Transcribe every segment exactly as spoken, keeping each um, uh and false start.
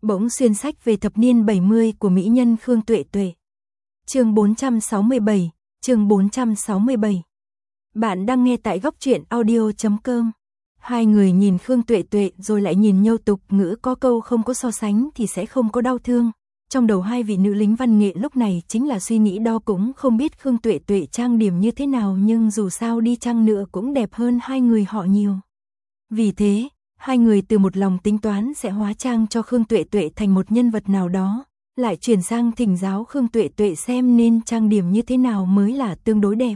Bỗng xuyên sách về thập niên bảy mươi của mỹ nhân Khương Tuệ Tuệ. Chương bốn trăm sáu mươi bảy, chương bốn trăm sáu mươi bảy. Bạn đang nghe tại góc truyện audio chấm com. Hai người nhìn Khương Tuệ Tuệ rồi lại nhìn nhau, tục ngữ có câu không có so sánh thì sẽ không có đau thương. Trong đầu hai vị nữ lính văn nghệ lúc này chính là suy nghĩ đó, cũng không biết Khương Tuệ Tuệ trang điểm như thế nào, nhưng dù sao đi chăng nữa cũng đẹp hơn hai người họ nhiều. Vì thế, hai người từ một lòng tính toán sẽ hóa trang cho Khương Tuệ Tuệ thành một nhân vật nào đó, lại chuyển sang thỉnh giáo Khương Tuệ Tuệ xem nên trang điểm như thế nào mới là tương đối đẹp.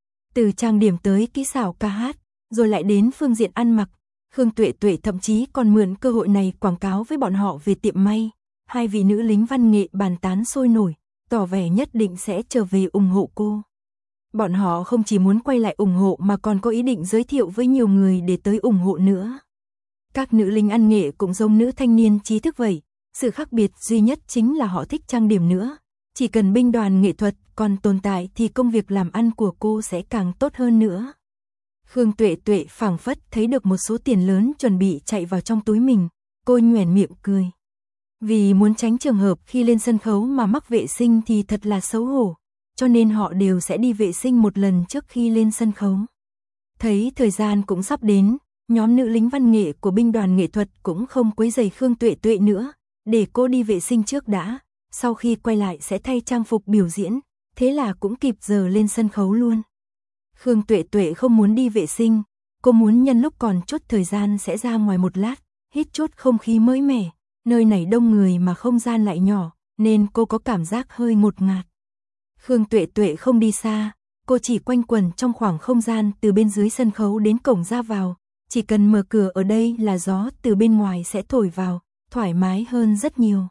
Từ trang điểm tới kỹ xảo ca hát, rồi lại đến phương diện ăn mặc, Khương Tuệ Tuệ thậm chí còn mượn cơ hội này quảng cáo với bọn họ về tiệm may. Hai vị nữ lính văn nghệ bàn tán sôi nổi, tỏ vẻ nhất định sẽ trở về ủng hộ cô. Bọn họ không chỉ muốn quay lại ủng hộ mà còn có ý định giới thiệu với nhiều người để tới ủng hộ nữa. Các nữ lính ăn nghệ cũng giống nữ thanh niên trí thức vậy, sự khác biệt duy nhất chính là họ thích trang điểm nữa. Chỉ cần binh đoàn nghệ thuật còn tồn tại thì công việc làm ăn của cô sẽ càng tốt hơn nữa. Khương Tuệ Tuệ phảng phất thấy được một số tiền lớn chuẩn bị chạy vào trong túi mình, cô nhoẻn miệng cười. Vì muốn tránh trường hợp khi lên sân khấu mà mắc vệ sinh thì thật là xấu hổ, cho nên họ đều sẽ đi vệ sinh một lần trước khi lên sân khấu. Thấy thời gian cũng sắp đến, nhóm nữ lính văn nghệ của binh đoàn nghệ thuật cũng không quấy rầy Khương Tuệ Tuệ nữa, để cô đi vệ sinh trước đã, sau khi quay lại sẽ thay trang phục biểu diễn, thế là cũng kịp giờ lên sân khấu luôn. Khương Tuệ Tuệ không muốn đi vệ sinh, cô muốn nhân lúc còn chút thời gian sẽ ra ngoài một lát, hít chút không khí mới mẻ, nơi này đông người mà không gian lại nhỏ, nên cô có cảm giác hơi ngột ngạt. Khương Tuệ Tuệ không đi xa, cô chỉ quanh quẩn trong khoảng không gian từ bên dưới sân khấu đến cổng ra vào, chỉ cần mở cửa ở đây là gió từ bên ngoài sẽ thổi vào, thoải mái hơn rất nhiều.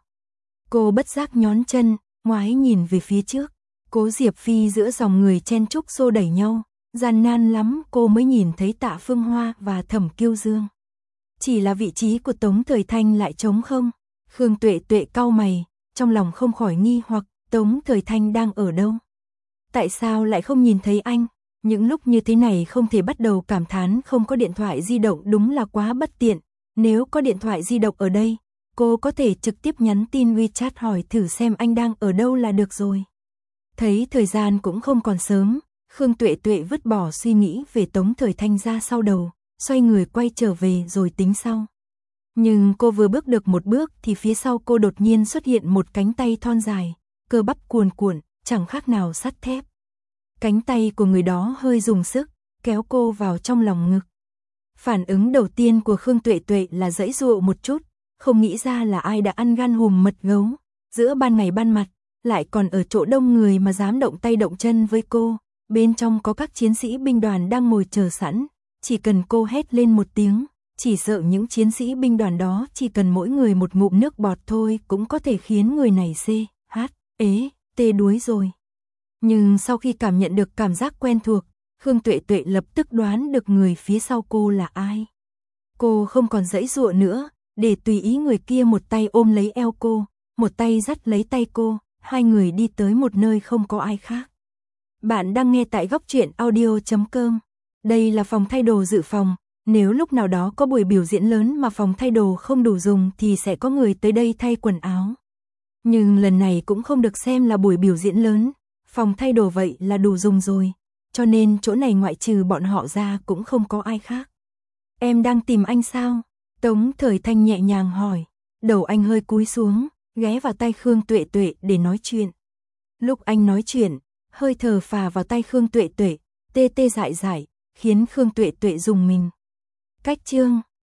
Cô bất giác nhón chân, ngoái nhìn về phía trước, Cố Diệp Phi giữa dòng người chen chúc xô đẩy nhau, gian nan lắm cô mới nhìn thấy Tạ Phương Hoa và Thẩm Kiêu Dương. Chỉ là vị trí của Tống Thời Thanh lại trống không. Khương Tuệ Tuệ cau mày, trong lòng không khỏi nghi hoặc Tống Thời Thanh đang ở đâu? Tại sao lại không nhìn thấy anh? Những lúc như thế này không thể bắt đầu cảm thán không có điện thoại di động đúng là quá bất tiện. Nếu có điện thoại di động ở đây, cô có thể trực tiếp nhắn tin WeChat hỏi thử xem anh đang ở đâu là được rồi. Thấy thời gian cũng không còn sớm, Khương Tuệ Tuệ vứt bỏ suy nghĩ về Tống Thời Thanh ra sau đầu, xoay người quay trở về rồi tính sau. Nhưng cô vừa bước được một bước thì phía sau cô đột nhiên xuất hiện một cánh tay thon dài, cơ bắp cuồn cuộn, chẳng khác nào sắt thép. Cánh tay của người đó hơi dùng sức, kéo cô vào trong lòng ngực. Phản ứng đầu tiên của Khương Tuệ Tuệ là giãy giụa một chút, không nghĩ ra là ai đã ăn gan hùm mật gấu, giữa ban ngày ban mặt, lại còn ở chỗ đông người mà dám động tay động chân với cô. Bên trong có các chiến sĩ binh đoàn đang ngồi chờ sẵn, chỉ cần cô hét lên một tiếng, chỉ sợ những chiến sĩ binh đoàn đó chỉ cần mỗi người một ngụm nước bọt thôi cũng có thể khiến người này xê, hát, ế, tê đuối rồi. Nhưng sau khi cảm nhận được cảm giác quen thuộc, Khương Tuệ Tuệ lập tức đoán được người phía sau cô là ai. Cô không còn giãy giụa nữa, để tùy ý người kia một tay ôm lấy eo cô, một tay dắt lấy tay cô, hai người đi tới một nơi không có ai khác. Bạn đang nghe tại góc truyện audio chấm com. Đây là phòng thay đồ dự phòng, nếu lúc nào đó có buổi biểu diễn lớn mà phòng thay đồ không đủ dùng thì sẽ có người tới đây thay quần áo. Nhưng lần này cũng không được xem là buổi biểu diễn lớn, phòng thay đồ vậy là đủ dùng rồi, cho nên chỗ này ngoại trừ bọn họ ra cũng không có ai khác. Em đang tìm anh sao? Tống Thời Thanh nhẹ nhàng hỏi, đầu anh hơi cúi xuống, ghé vào tay Khương Tuệ Tuệ để nói chuyện. Lúc anh nói chuyện, hơi thở phả vào tay Khương Tuệ Tuệ, tê tê dại dại, khiến Khương Tuệ Tuệ rùng mình. Cách chương